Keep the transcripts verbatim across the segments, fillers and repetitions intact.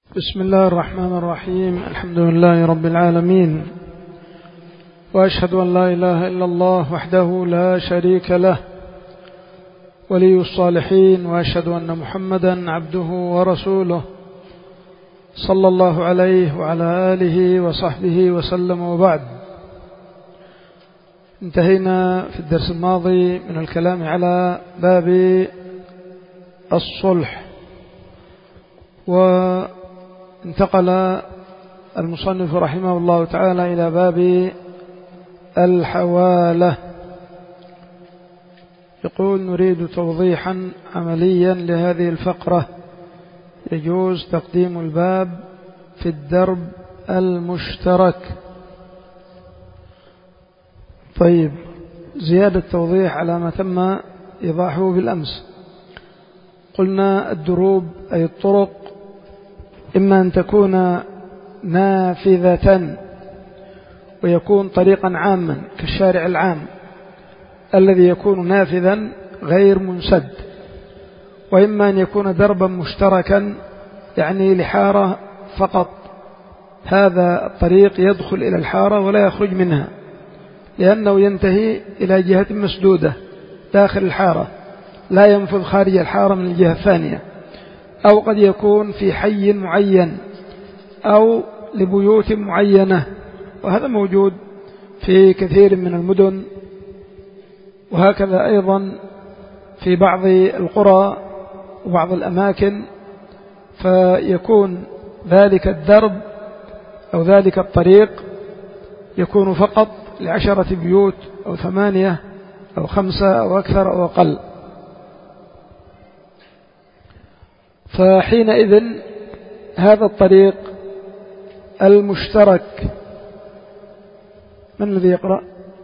بسم الله الرحمن الرحيم. الحمد لله رب العالمين، وأشهد أن لا إله إلا الله وحده لا شريك له ولي الصالحين، وأشهد أن محمدا عبده ورسوله صلى الله عليه وعلى آله وصحبه وسلم. وبعد، انتهينا في الدرس الماضي من الكلام على باب الصلح، وانتقل المصنف رحمه الله تعالى إلى باب الحوالة. يقول: نريد توضيحا عمليا لهذه الفقرة، يجوز تقديم الباب في الدرب المشترك. طيب، زيادة توضيح على ما تم إيضاحه بالأمس. قلنا الدروب أي الطرق إما أن تكون نافذة ويكون طريقا عاما كالشارع العام الذي يكون نافذا غير منسد، وإما أن يكون دربا مشتركا يعني لحارة فقط، هذا الطريق يدخل إلى الحارة ولا يخرج منها لأنه ينتهي إلى جهة مسدودة داخل الحارة، لا ينفذ خارج الحارة من الجهة الثانية. أو قد يكون في حي معين أو لبيوت معينة، وهذا موجود في كثير من المدن، وهكذا أيضا في بعض القرى وبعض الأماكن، فيكون ذلك الدرب أو ذلك الطريق يكون فقط لعشرة بيوت أو ثمانية أو خمسة أو أكثر أو أقل. فحينئذ هذا الطريق المشترك، من الذي يقرأ؟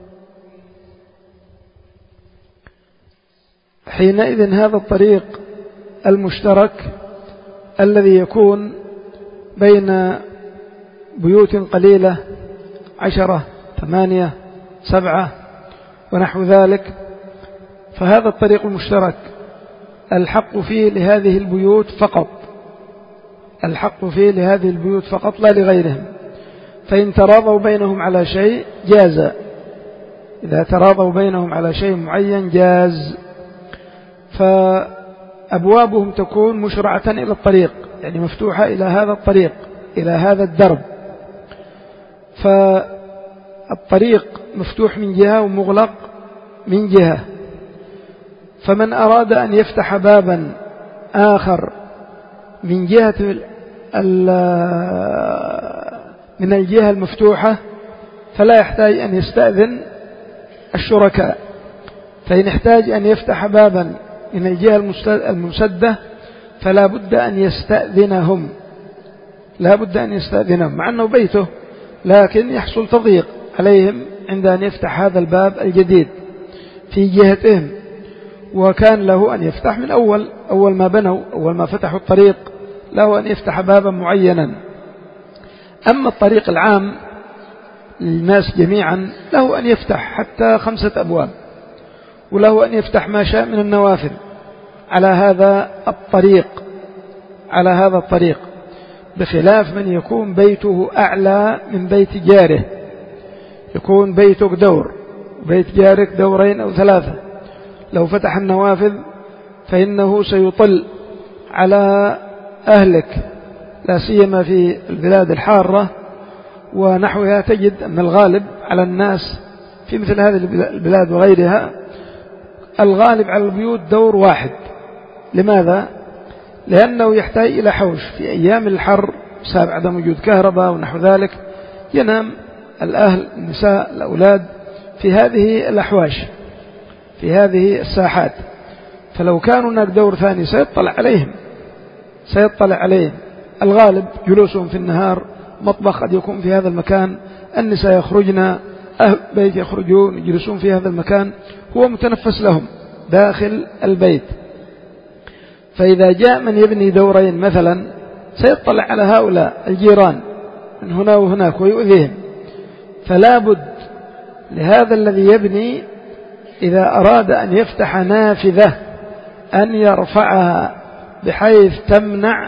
حينئذ هذا الطريق المشترك الذي يكون بين بيوت قليلة، عشرة، ثمانية، سبعة ونحو ذلك، فهذا الطريق المشترك الحق فيه لهذه البيوت فقط، الحق فيه لهذه البيوت فقط لا لغيرهم. فإن تراضوا بينهم على شيء جاز، إذا تراضوا بينهم على شيء معين جاز. فأبوابهم تكون مشرعة إلى الطريق، يعني مفتوحة إلى هذا الطريق، إلى هذا الدرب، فالطريق مفتوح من جهة ومغلق من جهة. فمن أراد أن يفتح بابا آخر من جهة من الجهة المفتوحة فلا يحتاج أن يستأذن الشركاء. فإن احتاج أن يفتح بابا من الجهة المسدة فلا بد أن يستأذنهم، لا بد أن يستأذنهم مع أنه بيته، لكن يحصل تضييق عليهم عند أن يفتح هذا الباب الجديد في جهتهم، وكان له أن يفتح من أول أول ما بنوا، أول ما فتحوا الطريق له أن يفتح بابا معينا. أما الطريق العام للناس جميعا له أن يفتح حتى خمسة أبواب، وله أن يفتح ما شاء من النوافذ على هذا الطريق على هذا الطريق بخلاف من يكون بيته أعلى من بيت جاره، يكون بيتك دور وبيت جارك دورين أو ثلاثة، لو فتح النوافذ فإنه سيطل على أهلك، لا سيما في البلاد الحارة ونحوها. تجد أن الغالب على الناس في مثل هذه البلاد وغيرها، الغالب على البيوت دور واحد. لماذا؟ لأنه يحتاج إلى حوش في أيام الحر بسبب عدم وجود كهرباء ونحو ذلك، ينام الأهل، النساء، الأولاد في هذه الأحواش، في هذه الساحات. فلو كانوا هناك دور ثاني سيطلع عليهم سيطلع عليهم الغالب جلوسهم في النهار، مطبخ قد يكون في هذا المكان، النساء يخرجن، أهل بيت يخرجون يجلسون في هذا المكان، هو متنفس لهم داخل البيت. فإذا جاء من يبني دورين مثلا سيطلع على هؤلاء الجيران من هنا وهناك ويؤذيهم. فلا بد لهذا الذي يبني إذا أراد أن يفتح نافذة أن يرفعها بحيث تمنع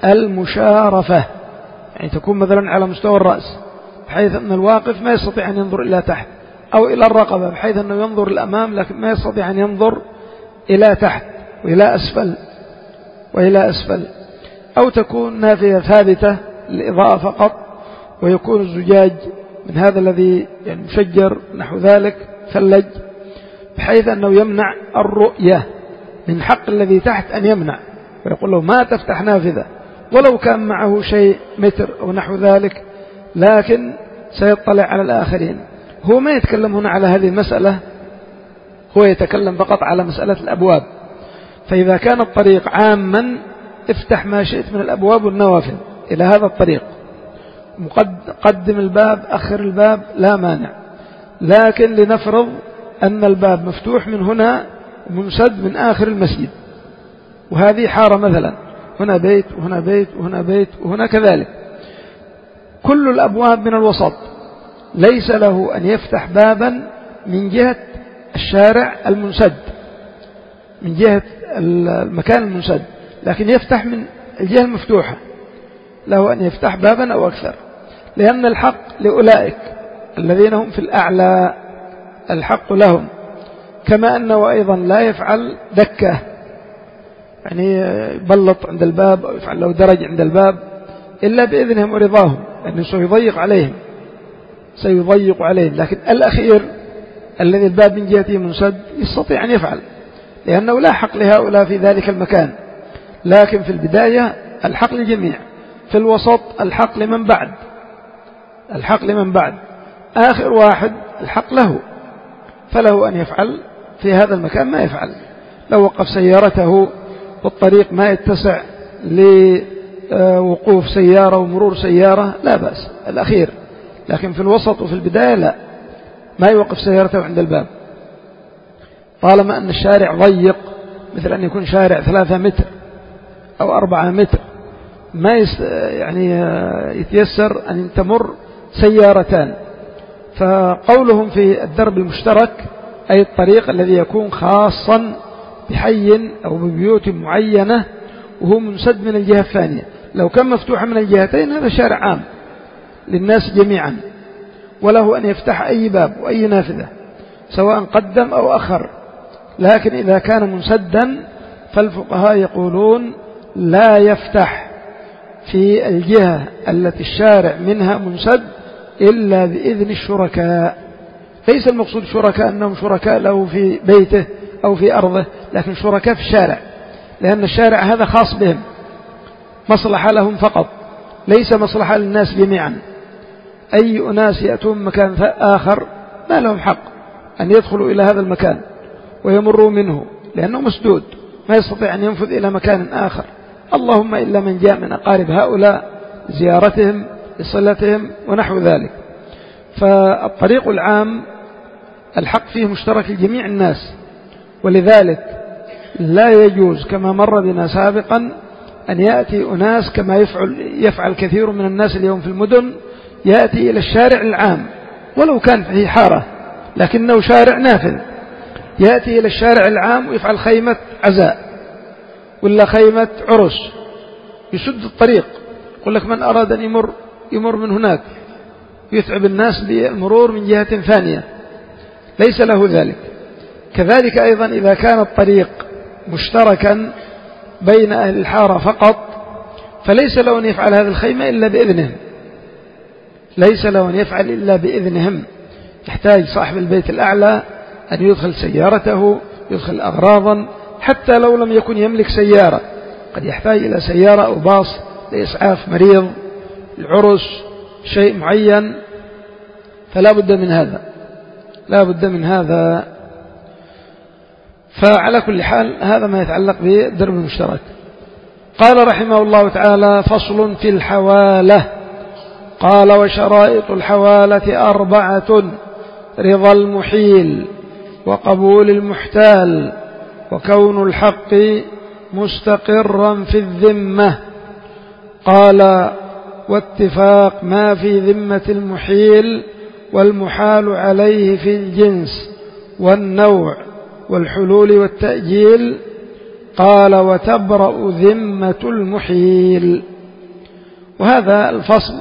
المشارفة، يعني تكون مثلا على مستوى الرأس بحيث أن الواقف ما يستطيع أن ينظر إلى تحت، أو إلى الرقبة بحيث أنه ينظر الأمام لكن ما يستطيع أن ينظر إلى تحت وإلى أسفل وإلى أسفل، أو تكون نافذة ثابتة للإضاءة فقط، ويكون الزجاج من هذا الذي يعني مشجر نحو ذلك ثلج، بحيث أنه يمنع الرؤية، من حق الذي تحت أن يمنع ويقول له ما تفتح نافذة ولو كان معه شيء متر أو نحو ذلك، لكن سيطلع على الآخرين. هو ما يتكلم هنا على هذه المسألة، هو يتكلم فقط على مسألة الأبواب. فإذا كان الطريق عاما افتح ما شئت من الأبواب والنوافذ إلى هذا الطريق، قدم الباب أخر الباب لا مانع، لكن لنفرض أن الباب مفتوح من هنا منسد من آخر المسجد، وهذه حارة مثلا، هنا بيت وهنا بيت وهنا بيت وهنا كذلك، كل الأبواب من الوسط، ليس له أن يفتح بابا من جهة الشارع المنسد، من جهة المكان المنسد، لكن يفتح من الجهة المفتوحة، له أن يفتح بابا أو أكثر، لأن الحق لأولئك الذين هم في الأعلى، الحق لهم. كما أنه أيضا لا يفعل دكة، يعني يبلط عند الباب أو يفعل له درج عند الباب إلا بإذنهم ورضاهم، لأنه سيضيق عليهم سيضيق عليهم لكن الأخير الذي الباب من جهته منسد يستطيع أن يفعل، لأنه لا حق لهؤلاء في ذلك المكان. لكن في البداية الحق للجميع، في الوسط الحق لمن بعد، الحق لمن بعد، آخر واحد الحق له، فله أن يفعل في هذا المكان ما يفعل. لو وقف سيارته والطريق ما يتسع لوقوف سيارة ومرور سيارة لا بأس، الأخير. لكن في الوسط وفي البداية لا، ما يوقف سيارته عند الباب، طالما أن الشارع ضيق، مثل أن يكون شارع ثلاثة متر أو أربعة متر، ما يعني يتيسر أن تمر سيارتان. فقولهم في الدرب المشترك أي الطريق الذي يكون خاصا بحي أو ببيوت معينة وهو منسد من الجهة الثانية، لو كان مفتوحا من الجهتين هذا شارع عام للناس جميعا، وله أن يفتح أي باب وأي نافذة سواء قدم أو أخر. لكن إذا كان منسدا فالفقهاء يقولون لا يفتح في الجهة التي الشارع منها منسد إلا بإذن الشركاء. ليس المقصود شركاء أنهم شركاء له في بيته أو في أرضه، لكن شركاء في الشارع، لأن الشارع هذا خاص بهم، مصلحة لهم فقط، ليس مصلحة للناس جميعا. أي أناس يأتون مكان آخر ما لهم حق أن يدخلوا إلى هذا المكان ويمروا منه، لأنه مسدود ما يستطيع أن ينفذ إلى مكان آخر، اللهم إلا من جاء من أقارب هؤلاء زيارتهم لصلتهم ونحو ذلك. فالطريق العام الحق فيه مشترك لجميع الناس، ولذلك لا يجوز كما مر بنا سابقا أن يأتي أناس كما يفعل, يفعل كثير من الناس اليوم في المدن، يأتي إلى الشارع العام ولو كان فيه حارة لكنه شارع نافذ، يأتي إلى الشارع العام ويفعل خيمة عزاء ولا خيمة عرس، يسد الطريق، يقول لك من أراد أن يمر يمر من هناك، يتعب الناس بالمرور من جهة ثانية، ليس له ذلك. كذلك أيضا إذا كان الطريق مشتركا بين أهل الحارة فقط فليس له أن يفعل هذه الخيمة إلا بإذنهم، ليس له أن يفعل إلا بإذنهم. يحتاج صاحب البيت الأعلى أن يدخل سيارته، يدخل أغراضا، حتى لو لم يكن يملك سيارة قد يحتاج إلى سيارة أو باص لإسعاف مريض، العرس، شيء معين، فلا بد من هذا، لا بد من هذا. فعلى كل حال هذا ما يتعلق بالدرب المشترك. قال رحمه الله تعالى: فصل في الحوالة. قال: وشرائط الحوالة أربعة: رضا المحيل، وقبول المحتال، وكون الحق مستقرا في الذمة. قال: واتفاق ما في ذمة المحيل والمحال عليه في الجنس والنوع والحلول والتأجيل. قال: وتبرأ ذمة المحيل. وهذا الفصل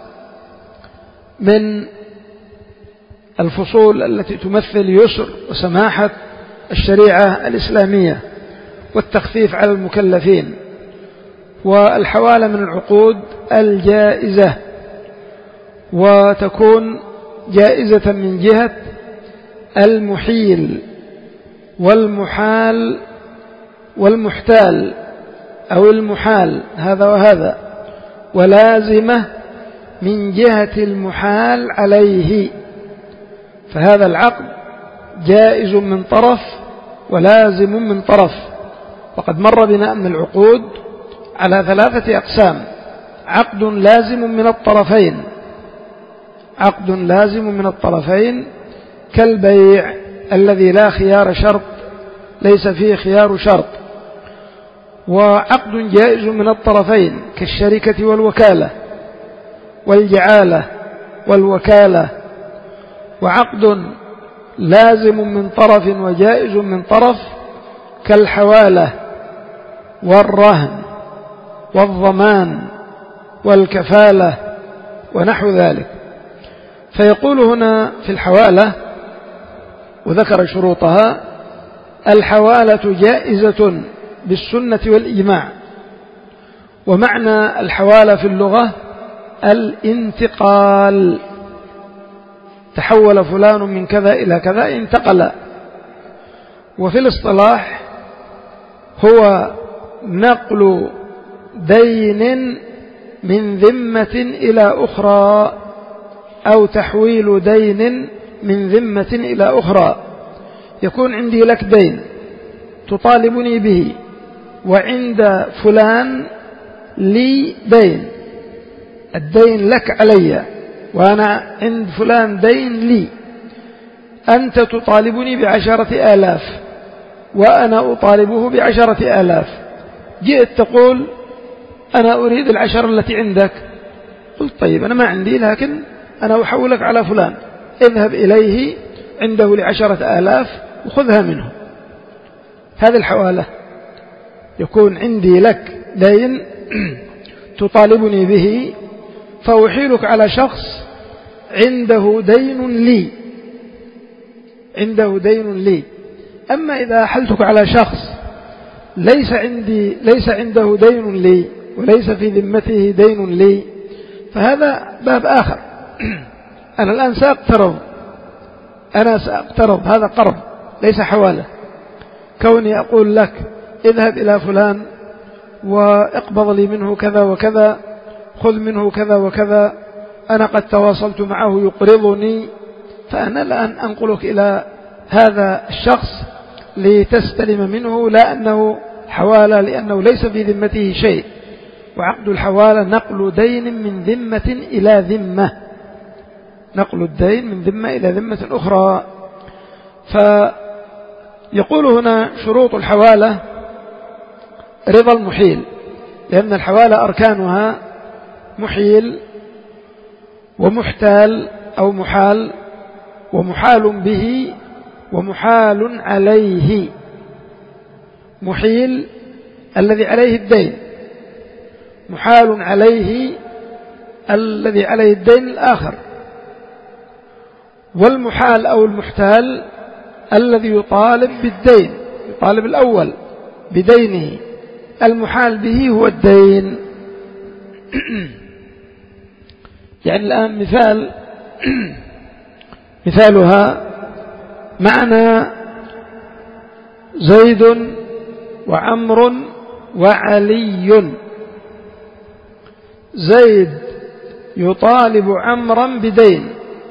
من الفصول التي تمثل يسر وسماحة الشريعة الإسلامية والتخفيف على المكلفين. والحوالة من العقود الجائزة، وتكون جائزة من جهة المحيل والمحال والمحتال أو المحال، هذا وهذا، ولازمة من جهة المحال عليه. فهذا العقد جائز من طرف ولازم من طرف. وقد مر بنا أن العقود على ثلاثة أقسام: عقد لازم من الطرفين، عقد لازم من الطرفين كالبيع الذي لا خيار شرط، ليس فيه خيار شرط، وعقد جائز من الطرفين كالشركة والوكالة والجعالة والوكالة، وعقد لازم من طرف وجائز من طرف كالحوالة والرهن والضمان والكفالة ونحو ذلك. فيقول هنا في الحوالة وذكر شروطها: الحوالة جائزة بالسنة والإجماع. ومعنى الحوالة في اللغة الانتقال، تحول فلان من كذا إلى كذا، انتقل. وفي الاصطلاح هو نقل دين من ذمة إلى أخرى، أو تحويل دين من ذمة إلى أخرى. يكون عندي لك دين تطالبني به، وعند فلان لي دين، الدين لك علي وأنا عند فلان دين لي. أنت تطالبني بعشرة آلاف وأنا أطالبه بعشرة آلاف. جئت تقول أنا أريد العشرة التي عندك، قلت طيب أنا ما عندي، لكن أنا أحولك على فلان، اذهب إليه عنده لعشرة آلاف وخذها منه. هذه الحوالة. يكون عندي لك دين تطالبني به، فأحيلك على شخص عنده دين لي، عنده دين لي. أما إذا أحلتك على شخص ليس عندي ليس عنده دين لي وليس في ذمته دين لي، فهذا باب آخر. أنا الآن سأقترض، أنا سأقترض، هذا قرض ليس حوالة. كوني أقول لك اذهب إلى فلان واقبض لي منه كذا وكذا، خذ منه كذا وكذا، أنا قد تواصلت معه يقرضني، فأنا الآن أنقلك إلى هذا الشخص لتستلم منه، لا أنه حوالة، لأنه ليس في ذمته شيء. وعقد الحوالة نقل دين من ذمة إلى ذمة، نقل الدين من ذمة إلى ذمة أخرى. فيقول هنا شروط الحوالة: رضا المحيل، لأن الحوالة أركانها محيل ومحتال أو محال ومحال به ومحال عليه. محيل الذي عليه الدين، محال عليه الذي عليه الدين الآخر، والمحال أو المحتال الذي يطالب بالدين، يطالب الأول بدينه، المحال به هو الدين. يعني الآن مثال مثالها: معنى زيد وعمر وعلي. زيد يطالب عمرا بدين،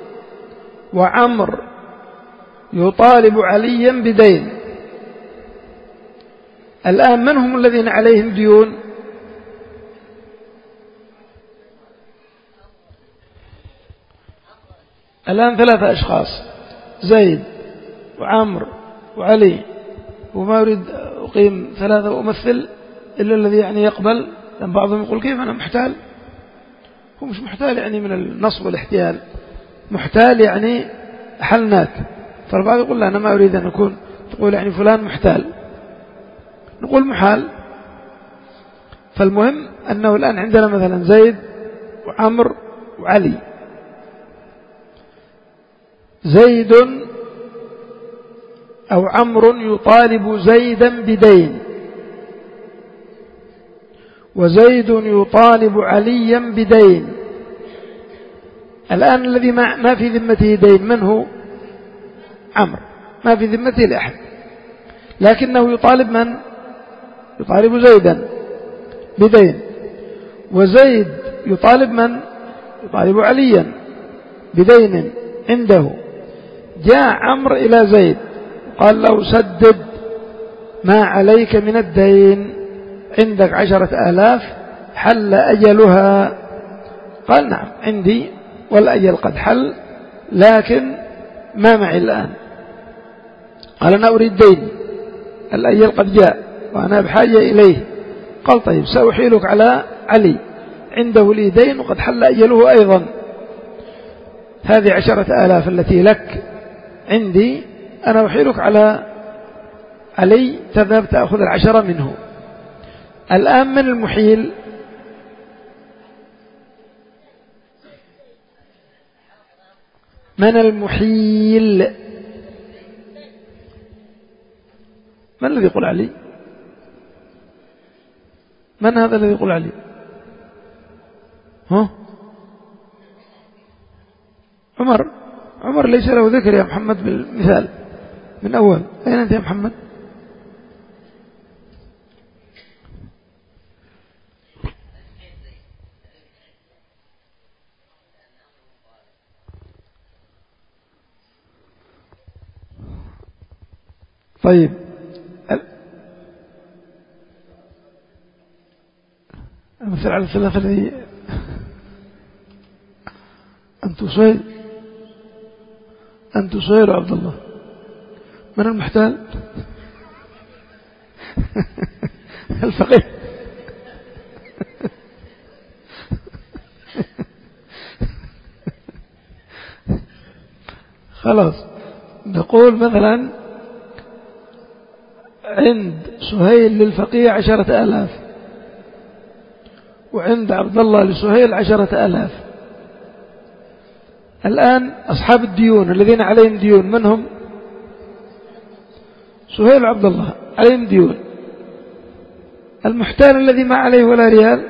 وعمر يطالب عليا بدين. الآن من هم الذين عليهم ديون؟ الآن ثلاثة أشخاص: زيد وعمر وعلي. وما أريد أقيم ثلاثة وأمثل إلا الذي يعني يقبل، لأن بعضهم يقول كيف أنا محتال؟ هو مش محتال يعني من النصب والاحتيال، محتال يعني أحلناك. فالبعض يقول لا أنا ما أريد أن أكون، تقول يعني فلان محتال، نقول محال. فالمهم أنه الآن عندنا مثلا زيد وعمر وعلي. زيد أو عمرو يطالب زيدا بدين، وزيد يطالب عليا بدين. الآن الذي ما في ذمته دين من هو؟ عمرو، ما في ذمته لأحد، لكنه يطالب من؟ يطالب زيدا بدين. وزيد يطالب من؟ يطالب عليا بدين عنده. جاء عمرو إلى زيد قال له سدد ما عليك من الدين، عندك عشرة آلاف حل أجلها. قال نعم عندي والأجل قد حل، لكن ما معي الآن. قال أنا أريد دين، الأجل قد جاء وأنا بحاجة إليه. قال طيب سأحيلك على علي، عنده لي دين وقد حل أجله أيضا. هذه عشرة آلاف التي لك عندي، أنا أحيلك على علي، تذهب تأخذ العشرة منه. الآن من المحيل؟ من المحيل؟ من الذي يقول علي؟ من هذا الذي يقول علي؟ ها؟ عمر. عمر ليس له ذكر يا محمد بالمثال من أول. أين أنت يا محمد؟ طيب المثل على الثلاثة الذي أنت صهيل، أنت صهيل وعبد الله. من المحتال؟ الفقيه. خلاص نقول مثلا عند سهيل للفقيه عشرة آلاف، وعند عبد الله لسهيل عشرة آلاف. الآن أصحاب الديون الذين عليهم ديون من هم؟ سهيل وعبد الله عليهم ديون. المحتال الذي ما عليه ولا ريال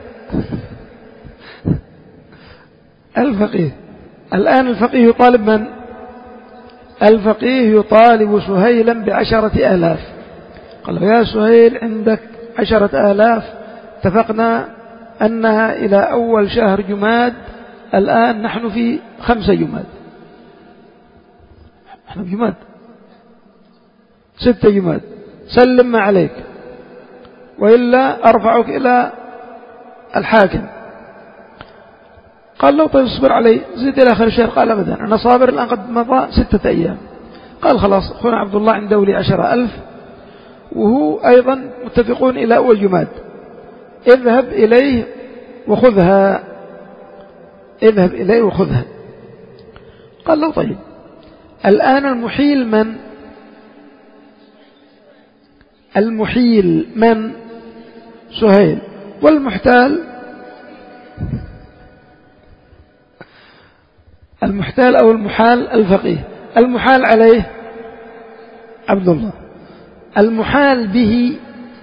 الفقيه. الآن الفقيه يطالب من؟ الفقيه يطالب سهيلا بعشرة آلاف. قال يا سهيل عندك عشرة آلاف، اتفقنا أنها إلى أول شهر جماد، الآن نحن في خمسة جماد، نحن في جماد ستة جماد، سلم ما عليك وإلا أرفعك إلى الحاكم. قال له طيب اصبر علي زيد إلى آخر الشهر. قال أبدا أنا صابر الآن قد مضى ستة أيام. قال خلاص أخونا عبد الله عنده لي عشرة ألف، وهو أيضا متفقون إلى أول جماد، اذهب إليه وخذها، اذهب إليه وخذها. قال له طيب الآن المحيل من؟ المحيل من؟ سهيل. والمحتال؟ المحتال أو المحال الفقيه. المحال عليه عبد الله، المحال به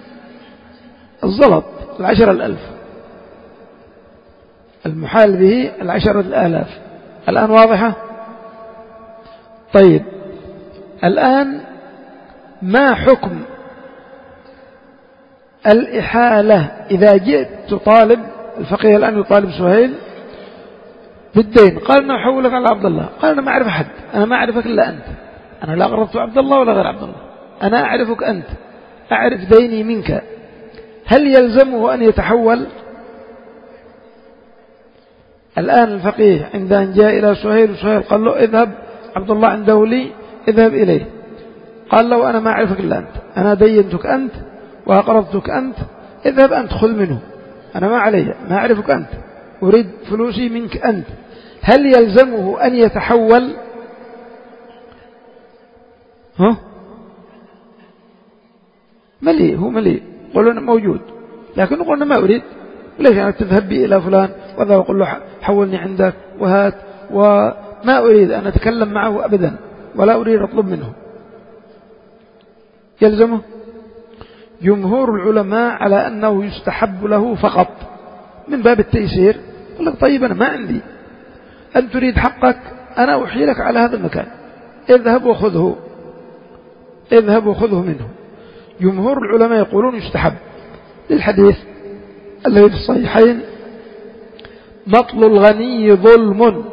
الزلط العشر الألف، المحال به العشر الآلاف. الآن واضحة؟ طيب الآن ما حكم الإحالة إذا جئت تطالب الفقيه؟ الآن يطالب سهيل بالدين، قال أنا أحولك على عبد الله. قال أنا ما أعرف أحد، أنا ما أعرفك إلا أنت، أنا لا قربت عبد الله ولا غير عبد الله، أنا أعرفك أنت، أعرف ديني منك. هل يلزمه أن يتحول؟ الآن الفقيه عند أن جاء إلى سهيل، وسهيل قال له اذهب عبد الله عنده لي، اذهب إليه. قال له أنا ما أعرفك إلا أنت، أنا دينتك أنت وأقرضتك أنت، اذهب أنت خذ منه، أنا ما علي، ما أعرفك أنت، أريد فلوسي منك أنت. هل يلزمه أن يتحول؟ ها؟ مليء، هو مليء، قلنا موجود، لكن قلنا ما أريد، ليش أنا تذهب بي إلى فلان وذا أقول له حولني عندك وهات، وما أريد أن أتكلم معه أبدا ولا أريد أطلب منه، يلزمه. جمهور العلماء على أنه يستحب له فقط من باب التيسير. يقول لك طيب أنا ما عندي، أن تريد حقك أنا أحيي لك على هذا المكان، اذهب وخذه، اذهب وخذه منه. جمهور العلماء يقولون يستحب للحديث الذي في الصحيحين: مطل الغني ظلم،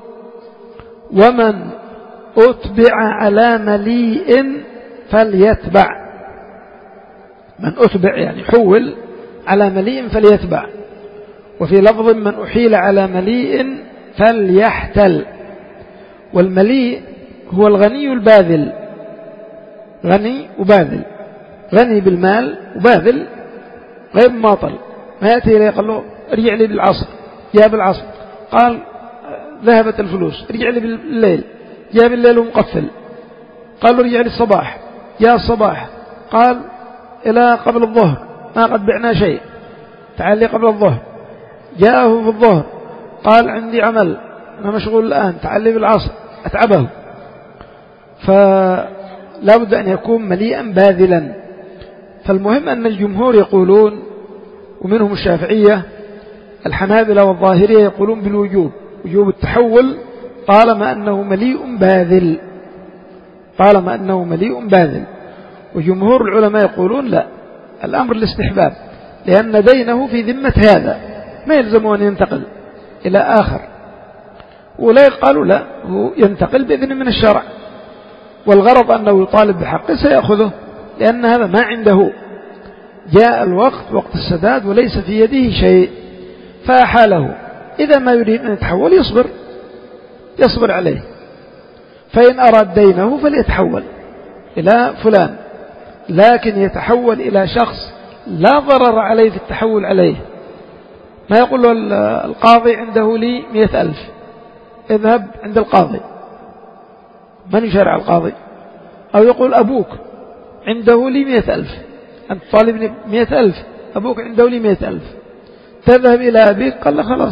ومن أتبع على مليء فليتبع. من أتبع يعني حول على مليء فليتبع، وفي لفظ من أحيل على مليء فليحتل. والمليء هو الغني الباذل، غني وباذل، غني بالمال وباذل غير ماطل. ما يأتي إليه قال له ارجع لي بالعصر، جاء بالعصر، قال ذهبت الفلوس، ارجع لي بالليل، جاء بالليل ومقفل، قال له ارجع لي الصباح، جاء الصباح، قال إلى قبل الظهر ما قد بعنا شيء، تعال لي قبل الظهر، جاءه في الظهر قال عندي عمل أنا مشغول الآن، تعال لي بالعصر، أتعبه. فلا بد أن يكون مليئا باذلا. فالمهم أن الجمهور يقولون، ومنهم الشافعية، الحنابلة والظاهرية يقولون بالوجوب، وجوب التحول طالما أنه مليء باذل، طالما أنه مليء باذل. وجمهور العلماء يقولون لا، الأمر الاستحباب، لأن دينه في ذمة هذا، ما يلزم أن ينتقل إلى آخر. ولا قالوا لا، هو ينتقل بإذن من الشرع، والغرض أنه يطالب بحقه سيأخذه، لأن هذا ما عنده، جاء الوقت وقت السداد وليس في يده شيء فأحاله. إذا ما يريد أن يتحول يصبر، يصبر عليه. فإن أراد دينه فليتحول إلى فلان، لكن يتحول إلى شخص لا ضرر عليه في التحول عليه. ما يقول له القاضي عنده لي مئة ألف، اذهب عند القاضي، من يشارع القاضي؟ أو يقول أبوك عنده لي مئة ألف، أنت طالبني مئة ألف، أبوك عنده لي مئة ألف، تذهب إلى أبيك، قال له خلاص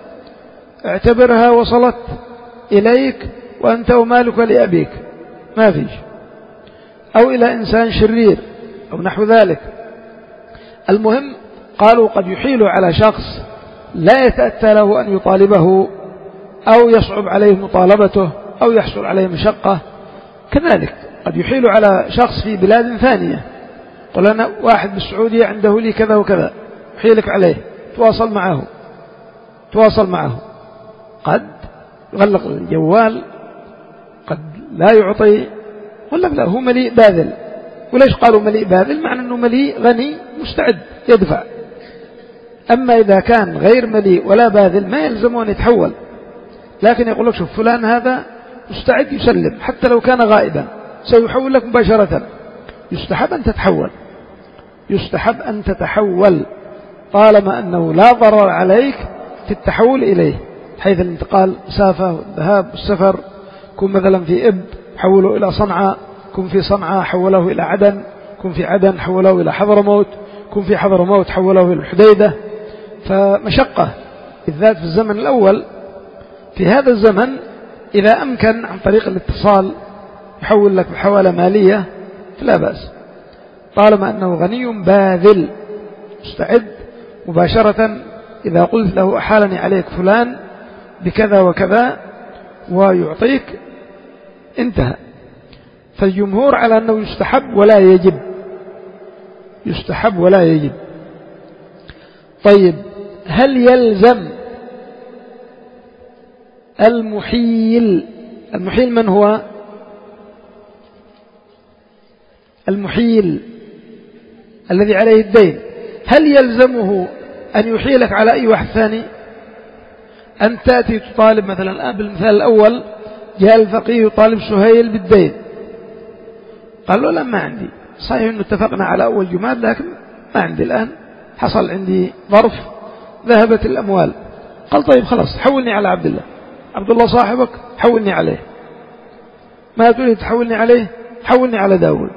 اعتبرها وصلت إليك وأنت ومالك لأبيك، ما فيش. أو إلى إنسان شرير أو نحو ذلك. المهم قالوا قد يحيل على شخص لا يتأتى له أن يطالبه، أو يصعب عليه مطالبته، أو يحصل عليه مشقة. كذلك قد يحيل على شخص في بلاد ثانية، قل أنا واحد بالسعودية عنده لي كذا وكذا، يحيلك عليه، تواصل معه، تواصل معه، قد يغلق الجوال، قد لا يعطي، ولا لا هو مليء باذل. وليش قالوا مليء باذل؟ معنى أنه مليء غني مستعد يدفع. أما إذا كان غير مليء ولا باذل ما يلزم أن يتحول، لكن يقول لك شوف فلان هذا مستعد يسلم حتى لو كان غائبا، سيحول لك مباشرة. يستحب أن تتحول، يستحب أن تتحول طالما أنه لا ضرر عليك في التحول إليه، حيث الانتقال مسافة والذهاب والسفر. كن مثلا في إب حوله إلى صنعاء، كن في صنعاء حوله إلى عدن، كن في عدن حوله إلى حضرموت، كن في حضرموت حوله إلى الحديدة. فمشقة بالذات في الزمن الأول. في هذا الزمن إذا أمكن عن طريق الاتصال يحول لك بحوالة مالية فلا بأس، طالما أنه غني باذل مستعد مباشرة. إذا قلت له أحالني عليك فلان بكذا وكذا ويعطيك، انتهى. فالجمهور على أنه يستحب ولا يجب، يستحب ولا يجب. طيب هل يلزم المحيل؟ المحيل من هو؟ المحيل الذي عليه الدين، هل يلزمه أن يحيلك على أي واحد ثاني؟ أن تأتي تطالب مثلا الآن بالمثال الأول، جاء الفقيه يطالب سهيل بالدين، قال له لا ما عندي، صحيح أنه اتفقنا على أول جماد لكن ما عندي الآن، حصل عندي ظرف ذهبت الأموال. قال طيب خلاص حولني على عبد الله، عبد الله صاحبك حولني عليه. ما تريد تحولني عليه؟ حولني على داود،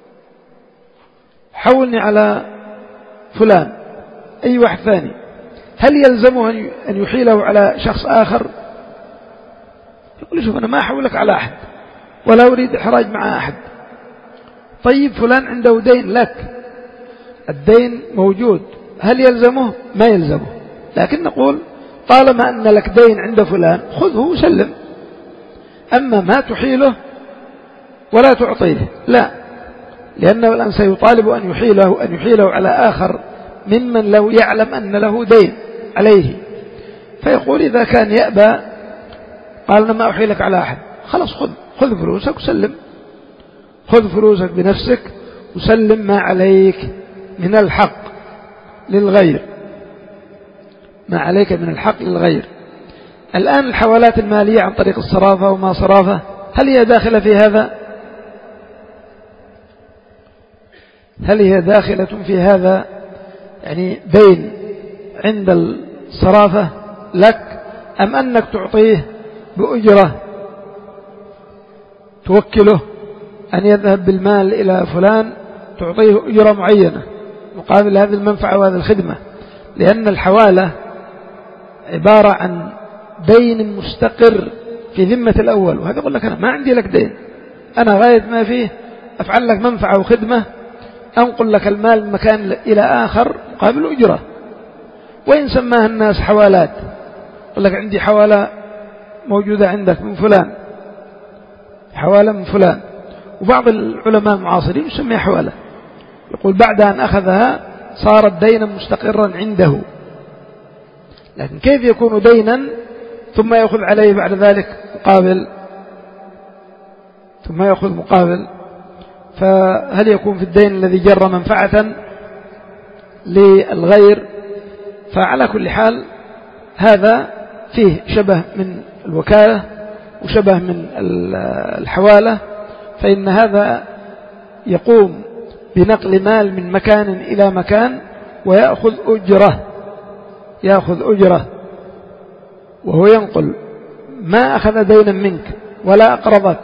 حولني على فلان، أي واحد ثاني. هل يلزمه أن يحيله على شخص آخر؟ يقول شوف أنا ما أحولك على أحد ولا أريد إحراج مع أحد. طيب فلان عنده دين لك، الدين موجود، هل يلزمه؟ ما يلزمه، لكن نقول طالما أن لك دين عند فلان خذه وسلم. أما ما تحيله ولا تعطيه لا، لأنه الآن سيطالب أن يحيله أن يحيله على آخر ممن لو يعلم أن له دين عليه، فيقول إذا كان يأبى قال أنا ما أحيلك على أحد، خلاص خذ خذ فلوسك وسلم، خذ فلوسك بنفسك وسلم ما عليك من الحق للغير، ما عليك من الحق للغير. الآن الحوالات المالية عن طريق الصرافة وما صرافة، هل هي داخلة في هذا؟ هل هي داخلة في هذا؟ يعني دين عند الصرافة لك، أم أنك تعطيه بأجرة توكله أن يذهب بالمال إلى فلان تعطيه أجرة معينة مقابل هذه المنفعة وهذه الخدمة؟ لأن الحوالة عبارة عن دين مستقر في ذمة الأول، وهذا يقول لك أنا ما عندي لك دين، أنا غاية ما فيه أفعل لك منفعة وخدمة، أنقل لك المال من مكان إلى آخر مقابل أجرة. وإن سماها الناس حوالات، يقول لك عندي حوالة موجودة عندك من فلان، حوالة من فلان، وبعض العلماء المعاصرين يسميها حوالة، يقول بعد أن أخذها صارت دينا مستقرا عنده. لكن كيف يكون دينا ثم يأخذ عليه بعد ذلك مقابل، ثم يأخذ مقابل؟ فهل يكون في الدين الذي جر منفعة للغير؟ فعلى كل حال هذا فيه شبه من الوكالة وشبه من الحوالة، فإن هذا يقوم بنقل مال من مكان إلى مكان ويأخذ أجرة، يأخذ أجرة وهو ينقل، ما أخذ دينا منك ولا أقرضك،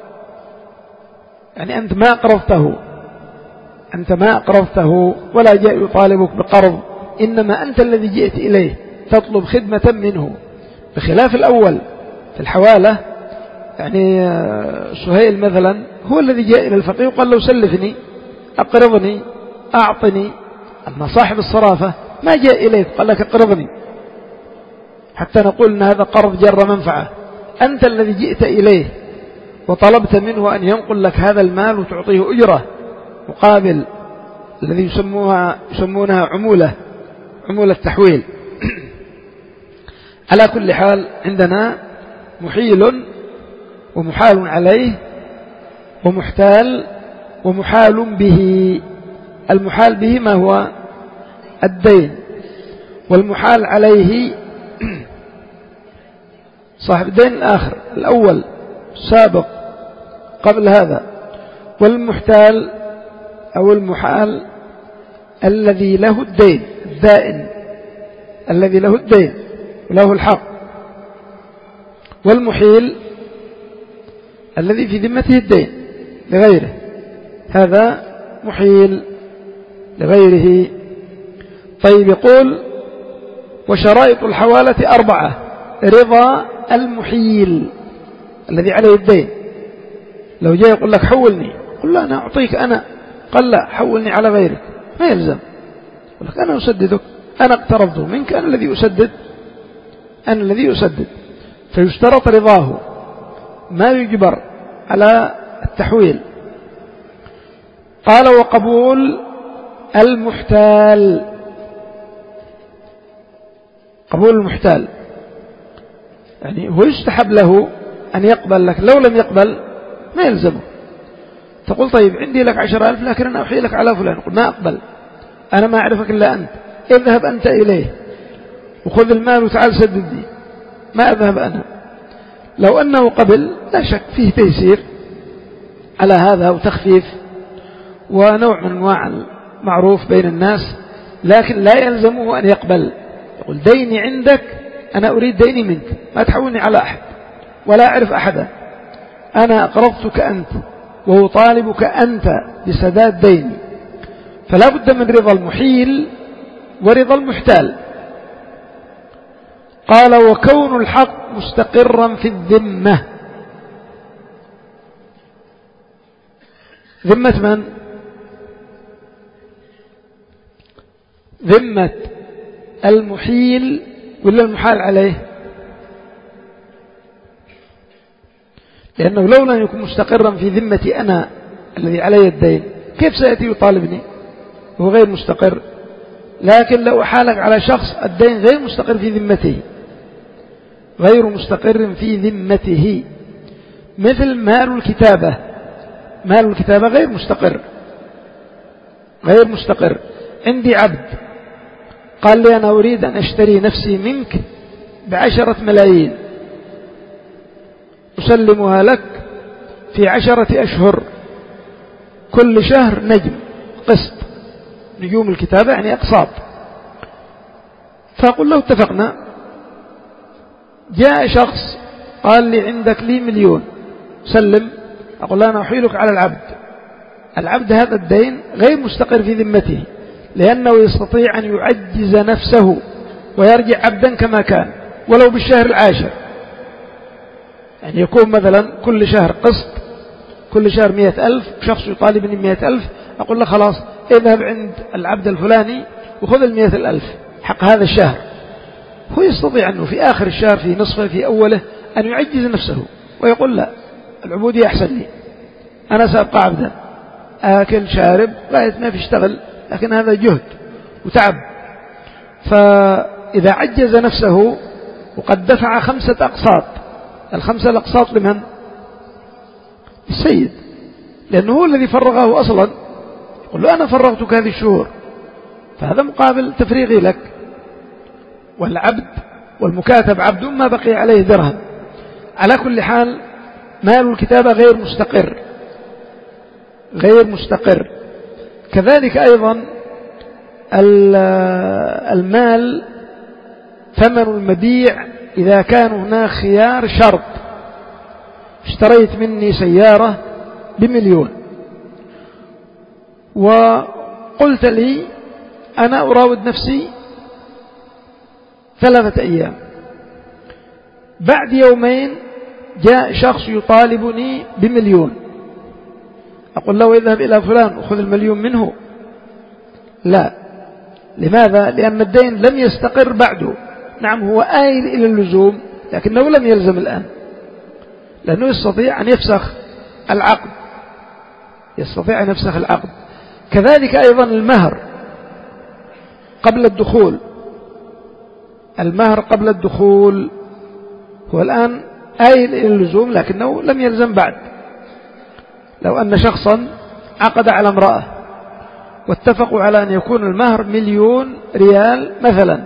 يعني أنت ما أقرضته، أنت ما أقرضته ولا جاء يطالبك بقرض، إنما أنت الذي جئت إليه تطلب خدمة منه، بخلاف الأول في الحوالة. يعني سهيل مثلا هو الذي جاء إلى الفقيه وقال له سلفني أقرضني أعطني، أما صاحب الصرافة ما جاء إليه قال لك أقرضني حتى نقول أن هذا قرض جر منفعة، أنت الذي جئت إليه وطلبت منه أن ينقل لك هذا المال وتعطيه أجرة مقابل الذي يسموها يسمونها عمولة، عمولة تحويل. على كل حال عندنا محيل ومحال عليه ومحتال ومحال به. المحال به ما هو؟ الدين، والمحال عليه صاحب الدين الآخر الأول سابق قبل هذا، والمحتال أو المحال الذي له الدين الدائن، الذي له الدين وله الحق، والمحيل الذي في ذمته الدين لغيره، هذا محيل لغيره. طيب يقول وشرائط الحوالة أربعة: رضا المحيل الذي عليه الدين، لو جاء يقول لك حولني، قل لا أنا أعطيك أنا، قال لا حولني على غيرك، ما يلزم، يقول لك أنا أسددك، أنا اقترضت منك، أنا الذي أسدد، أنا الذي أسدد، فيشترط رضاه، ما يجبر على التحويل. قال وقبول المحتال، قبول المحتال يعني هو يستحب له أن يقبل لك، لو لم يقبل ما يلزمه. تقول طيب عندي لك عشر ألف لكن أنا أحيي لك على فلان، يقول ما أقبل، أنا ما أعرفك إلا أنت، اذهب أنت إليه وخذ المال وتعال سددني، ما أذهب أنا. لو أنه قبل لا شك فيه تيسير على هذا وتخفيف ونوع من أنواع المعروف بين الناس، لكن لا يلزمه أن يقبل، يقول ديني عندك، أنا أريد ديني منك، ما تحولني على أحد ولا أعرف أحدا، أنا أقرضتك أنت وأطالبك أنت بسداد ديني. فلا بد من رضا المحيل ورضا المحتال، قال وكون الحق مستقرا في الذمة. ذمة من؟ ذمة المحيل ولا المحال عليه؟ لأنه لو لم يكن مستقرا في ذمتي أنا الذي علي الدين كيف سيأتي يطالبني وهو غير مستقر؟ لكن لو أحالك على شخص الدين غير مستقر في ذمته، غير مستقر في ذمته، مثل مال الكتابة. مال الكتابة غير مستقر، غير مستقر. عندي عبد قال لي أنا أريد أن أشتري نفسي منك بعشرة ملايين، أسلمها لك في عشرة أشهر، كل شهر نجم قسط، نجوم الكتابة يعني أقساط. فأقول له اتفقنا. جاء شخص قال لي عندك لي مليون سلم، أقول له أنا أحيلك على العبد. العبد هذا الدين غير مستقر في ذمته، لأنه يستطيع أن يعجز نفسه ويرجع عبدا كما كان ولو بالشهر العاشر. يعني يكون مثلا كل شهر قسط، كل شهر مئة ألف، شخص يطالبني مئة ألف، أقول له خلاص اذهب عند العبد الفلاني وخذ المئة الألف حق هذا الشهر. هو يستطيع أنه في آخر الشهر في نصفه في أوله أن يعجز نفسه ويقول لا، العبودية أحسن لي، أنا سأبقى عبدا آكل شارب غاية ما في اشتغل، لكن هذا جهد وتعب. فإذا عجز نفسه وقد دفع خمسة أقساط، الخمسة الأقساط لمن؟ السيد، لأنه هو الذي فرغه أصلا. يقول له أنا فرغتك هذه الشهور، فهذا مقابل تفريغي لك. والعبد والمكاتب عبد ما بقي عليه درهم. على كل حال مال الكتابة غير مستقر، غير مستقر. كذلك أيضا المال ثمن المبيع إذا كان هناك خيار شرط. اشتريت مني سيارة بمليون وقلت لي أنا أراود نفسي ثلاثة أيام، بعد يومين جاء شخص يطالبني بمليون، أقول له اذهب إلى فلان وخذ المليون منه؟ لا. لماذا؟ لأن الدين لم يستقر بعده. نعم هو آيل إلى اللزوم لكنه لم يلزم الآن، لأنه يستطيع أن يفسخ العقد، يستطيع أن يفسخ العقد. كذلك أيضا المهر قبل الدخول، المهر قبل الدخول هو الآن آيل إلى اللزوم لكنه لم يلزم بعد. لو أن شخصا عقد على امرأة واتفقوا على أن يكون المهر مليون ريال مثلا،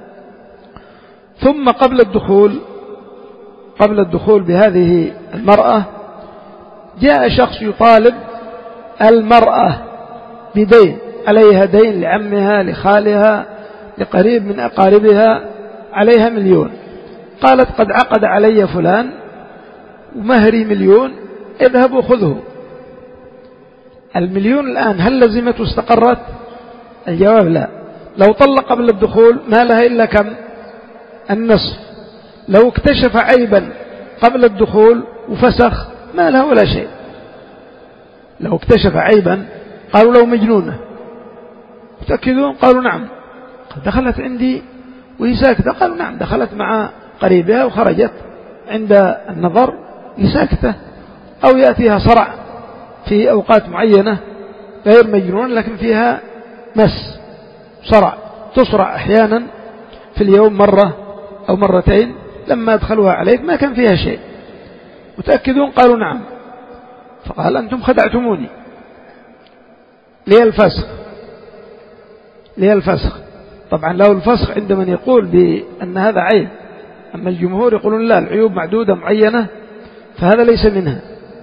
ثم قبل الدخول قبل الدخول بهذه المرأة جاء شخص يطالب المرأة بدين، عليها دين لعمها لخالها لقريب من أقاربها، عليها مليون. قالت قد عقد علي فلان ومهري مليون، اذهب وخذه. المليون الآن هل لزمته استقرت؟ الجواب لا. لو طلق قبل الدخول ما لها إلا كم؟ النصف. لو اكتشف عيبا قبل الدخول وفسخ ما لها ولا شيء. لو اكتشف عيبا قالوا له مجنونة، متأكدون؟ قالوا نعم. دخلت عندي وهي ساكتة، قالوا نعم دخلت مع قريبها وخرجت عند النظر ساكتة، أو يأتيها صرع في أوقات معينة غير مجنون لكن فيها مس صرع، تصرع أحيانا في اليوم مرة أو مرتين، لما أدخلوها عليك ما كان فيها شيء. متأكدون؟ قالوا نعم. فقال أنتم خدعتموني، لي الفسخ، لي الفسخ. طبعا له الفسخ عند من يقول بأن هذا عيب، أما الجمهور يقولون لا، العيوب معدودة معينة فهذا ليس منها،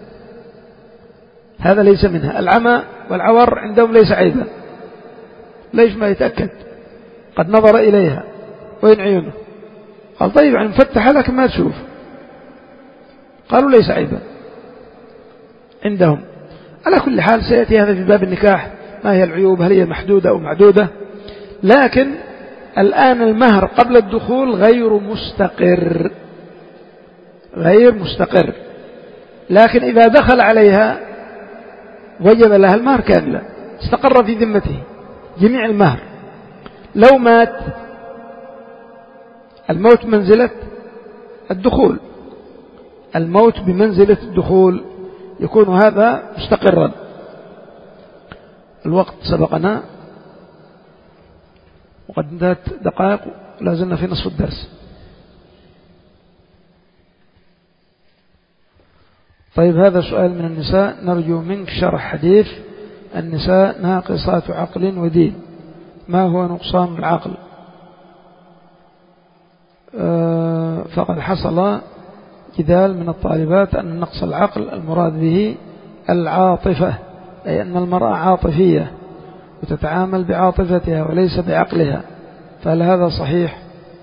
هذا ليس منها. العمى والعور عندهم ليس عيبا، ليش ما يتأكد؟ قد نظر إليها، وين عيونه؟ قال طيب يعني مفتحة لكن ما تشوف. قالوا ليس عيبا عندهم. على كل حال سيأتي هذا في باب النكاح، ما هي العيوب، هل هي محدودة أو معدودة. لكن الآن المهر قبل الدخول غير مستقر، غير مستقر، لكن إذا دخل عليها وجب لها المهر كاملا، استقر في ذمته جميع المهر. لو مات، الموت منزلة الدخول، الموت بمنزلة الدخول، يكون هذا مستقرا. الوقت سبقنا وقد انتهت دقائق، لا زلنا في نصف الدرس. طيب، هذا سؤال من النساء: نرجو منك شرح حديث النساء ناقصات عقل ودين، ما هو نقصان العقل؟ أه فقد حصل جدال من الطالبات أن نقص العقل المراد به العاطفة، أي أن المرأة عاطفية وتتعامل بعاطفتها وليس بعقلها، فهل هذا صحيح؟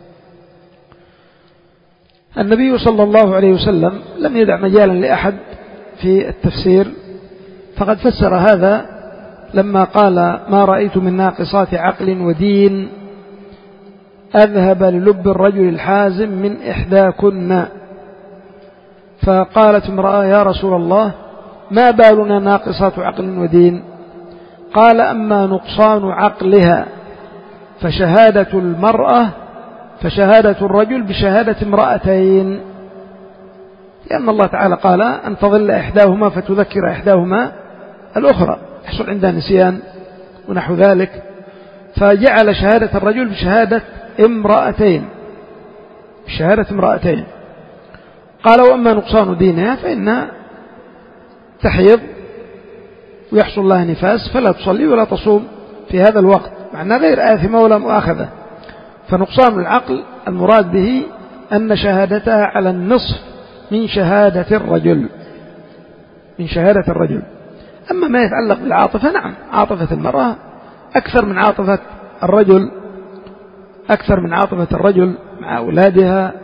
النبي صلى الله عليه وسلم لم يدع مجالا لأحد في التفسير، فقد فسر هذا لما قال: ما رأيت من ناقصات عقل ودين أذهب للب الرجل الحازم من إحداكن. فقالت امرأة: يا رسول الله، ما بالنا ناقصات عقل ودين؟ قال: أما نقصان عقلها فشهادة المرأة فشهادة الرجل بشهادة امرأتين، لأن الله تعالى قال: أن تظل إحداهما فتذكر إحداهما الأخرى، يحصل عندها نسيان ونحو ذلك، فجعل شهادة الرجل بشهادة امرأتين بشهادة امرأتين. قال: وأما نقصان دينها فإنها تحيض ويحصل لها نفاس، فلا تصلي ولا تصوم في هذا الوقت، معنى غير آثمة ولا مؤاخذة. فنقصان العقل المراد به أن شهادتها على النصف من شهادة الرجل من شهادة الرجل. أما ما يتعلق بالعاطفة، نعم، عاطفة المرأة أكثر من عاطفة الرجل أكثر من عاطفة الرجل مع أولادها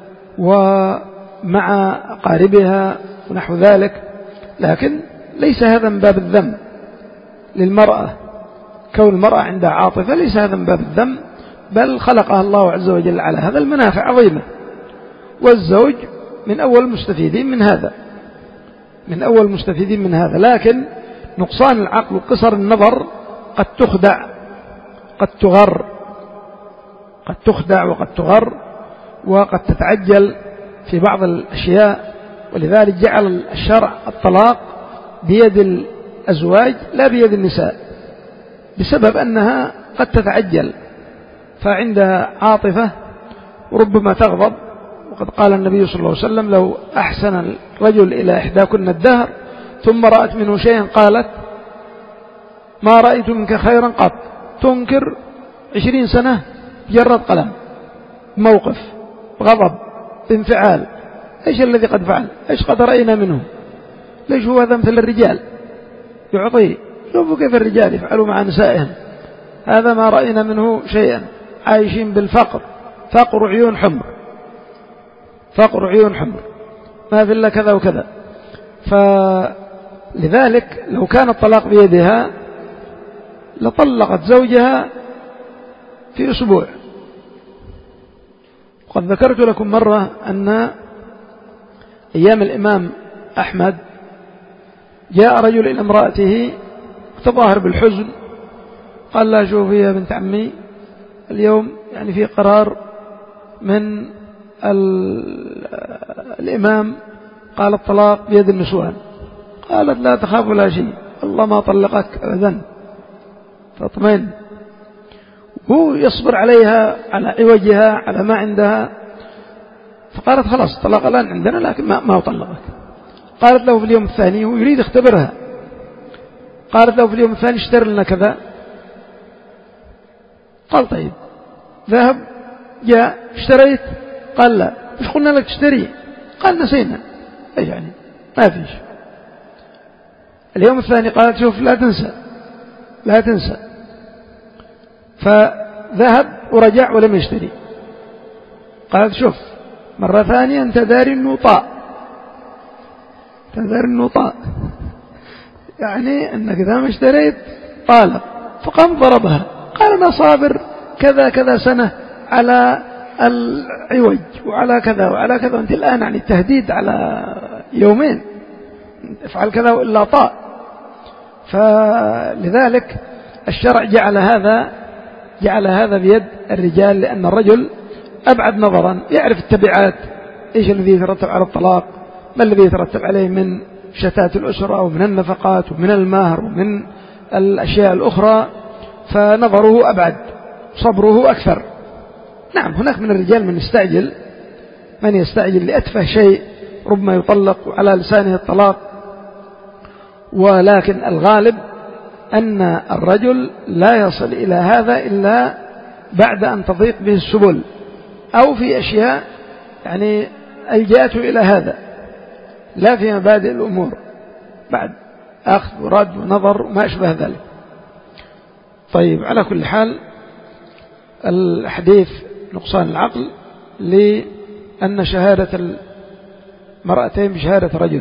ومع أقاربها ونحو ذلك، لكن ليس هذا من باب الذم للمرأة. كون المرأة عندها عاطفة ليس هذا من باب الذم، بل خلقها الله عز وجل على هذا المنافع عظيمة، والزوج من أول المستفيدين من هذا من أول المستفيدين من هذا. لكن نقصان العقل وقصر النظر قد تخدع قد تغر قد تخدع وقد تغر وقد تتعجل في بعض الأشياء، ولذلك جعل الشرع الطلاق بيد الأزواج لا بيد النساء، بسبب أنها قد تتعجل، فعندها عاطفة وربما تغضب. وقد قال النبي صلى الله عليه وسلم: لو أحسن الرجل إلى إحداكن الدهر ثم رأت منه شيئا قالت: ما رأيت منك خيرا قط. تنكر عشرين سنة جرد قلم، موقف، غضب، انفعال. ايش الذي قد فعل؟ ايش قد رأينا منه؟ ليش هو هذا مثل الرجال يعطيه؟ شوفوا كيف الرجال يفعلوا مع نسائهم، هذا ما رأينا منه شيئا. عايشين بالفقر، فقر عيون حمر فقر عيون حمر ما في إلا كذا وكذا. فلذلك لو كان الطلاق بيدها لطلقت زوجها في أسبوع. وقد ذكرت لكم مرة أن أيام الإمام أحمد جاء رجل إلى امرأته تظاهر بالحزن، قال لها: شوفي يا بنت عمي، اليوم يعني في قرار من الإمام قال الطلاق بيد النسوان. قالت: لا تخاف ولا شيء، الله ما طلقك أبدا، فاطمئن. هو يصبر عليها على عوجها على ما عندها، فقالت: خلاص الطلاق الآن عندنا لكن ما ما طلقك. قالت له في اليوم الثاني، هو يريد يختبرها، قالت له في اليوم الثاني: اشتر لنا كذا. قال: طيب. ذهب جاء: اشتريت؟ قال: لا. مش قلنا لك تشتري؟ قال: نسينا. ايش يعني؟ ما فيش. اليوم الثاني قالت: شوف لا تنسى لا تنسى. فذهب ورجع ولم يشتري. قالت: شوف مرة ثانية أنت داري النوطاء تداري النوطاء يعني أنك إذا ما اشتريت طالق. فقام ضربها، قال: أنا صابر كذا كذا سنة على العوج وعلى كذا وعلى كذا، أنت الآن يعني التهديد على يومين، افعل كذا وإلا طاء. فلذلك الشرع جعل هذا جعل هذا بيد الرجال، لأن الرجل أبعد نظرا، يعرف التبعات، إيش الذي يترتب على الطلاق، ما الذي يترتب عليه من شتات الأسرة ومن النفقات ومن المهر ومن الأشياء الأخرى، فنظره أبعد، صبره أكثر. نعم هناك من الرجال من يستعجل، من يستعجل لأتفه شيء ربما يطلق وعلى لسانه الطلاق، ولكن الغالب أن الرجل لا يصل إلى هذا إلا بعد أن تضيق به السبل، أو في أشياء يعني ألجأته إلى هذا، لا في مبادئ الأمور، بعد أخذ ورد ونظر وما أشبه ذلك. طيب، على كل حال الحديث نقصان العقل لأن شهادة المرأتين بشهادة رجل.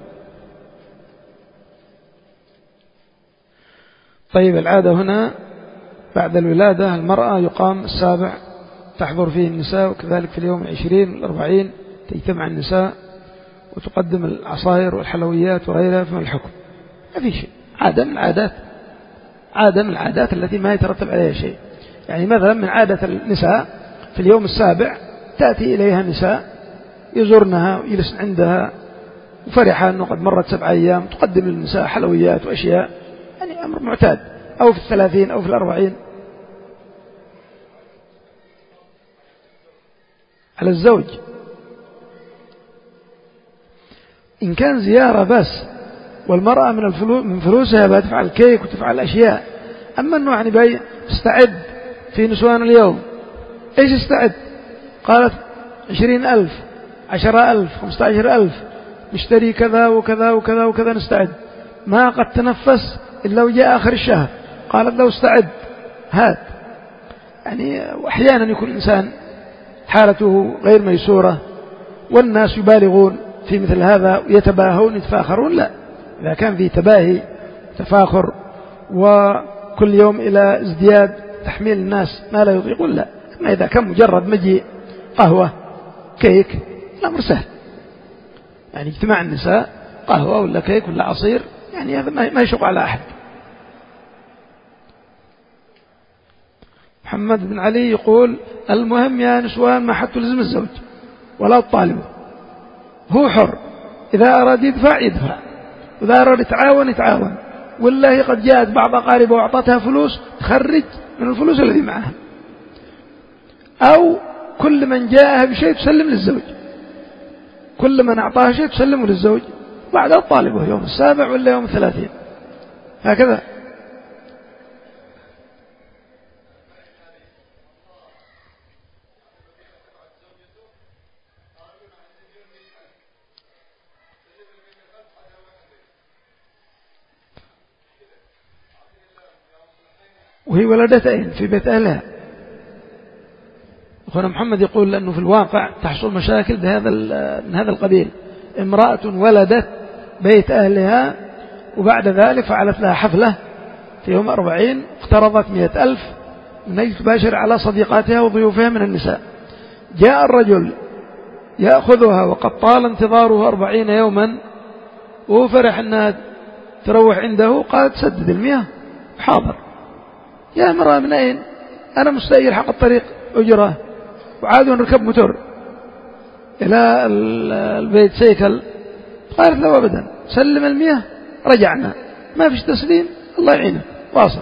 طيب، العادة هنا بعد الولادة المرأة يقام السابع تحضر فيه النساء، وكذلك في اليوم العشرين والأربعين تجتمع النساء وتقدم العصائر والحلويات وغيرها. في الحكم ما في شيء، عادة من العادات، عادة من العادات التي ما يترتب عليها شيء. يعني مثلا من عادة النساء في اليوم السابع تأتي إليها نساء يزورنها ويجلس عندها وفرحة أنه قد مرت سبع أيام، تقدم للنساء حلويات وأشياء، يعني أمر معتاد، أو في الثلاثين أو في الأربعين. على الزوج إن كان زيارة بس، والمرأة من الفلوس من فلوسها بتفعل كيك وتفعل أشياء. أما أنه يعني بي استعد في نسوان اليوم، إيش استعد؟ قالت عشرين ألف، عشرة ألف، خمسة عشر ألف، نشتري كذا وكذا وكذا وكذا، نستعد. ما قد تنفس إلا وجاء آخر الشهر قالت له استعد هات. يعني وأحيانا يكون الإنسان حالته غير ميسورة والناس يبالغون في مثل هذا ويتباهون يتفاخرون. لا، إذا كان في تباهي تفاخر وكل يوم إلى ازدياد تحميل الناس ما لا يطيقون، لا. أما إذا كان مجرد مجيء قهوة كيك الأمر سهل، يعني اجتماع النساء قهوة ولا كيك ولا عصير، يعني هذا ما يشق على أحد. محمد بن علي يقول المهم يا نسوان ما حد تلزم الزوج ولا الطالب، هو حر، إذا أراد يدفع يدفع، وإذا أراد يتعاون يتعاون. والله قد جاءت بعض أقاربه وأعطتها فلوس تخرج من الفلوس الذي معها، أو كل من جاءها بشيء تسلم للزوج، كل من أعطاها شيء تسلمه للزوج، بعد الطالبه يوم السابع ولا يوم الثلاثين، هكذا. وهي ولدتين في بيت أهلها. أخونا محمد يقول لأنه في الواقع تحصل مشاكل بهذا من هذا القبيل، امرأة ولدت بيت أهلها وبعد ذلك فعلت لها حفلة في يوم أربعين، اقترضت مئة ألف من أجل تباشر على صديقاتها وضيوفها من النساء. جاء الرجل يأخذها وقد طال انتظاره أربعين يوما، وهو فرح أنها تروح عنده، قالت سدد المئة. حاضر يا امرأة، من أين؟ أنا مستأجر حق الطريق أجره، وعاد نركب موتور إلى البيت سيكل. قالت له أبدا، سلم المئة رجعنا، ما فيش تسليم، الله يعينك، واصل.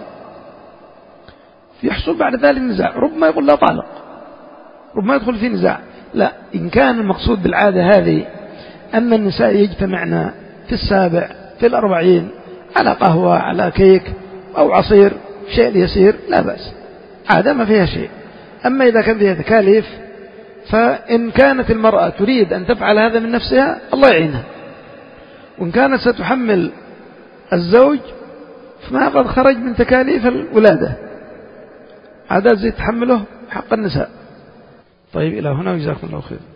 يحصل بعد ذلك نزاع، ربما يقول لا طالق، ربما يدخل في نزاع. لا، إن كان المقصود بالعادة هذه أن النساء يجتمعن في السابع في الأربعين على قهوة على كيك أو عصير شيء يسير، لا بأس، عادة ما فيها شيء. أما إذا كان فيها تكاليف، فإن كانت المرأة تريد أن تفعل هذا من نفسها الله يعينها، وإن كانت ستحمل الزوج فما قد خرج من تكاليف الولادة، عادات زي تحمله حق النساء. طيب، إلى هنا وجزاكم الله خير.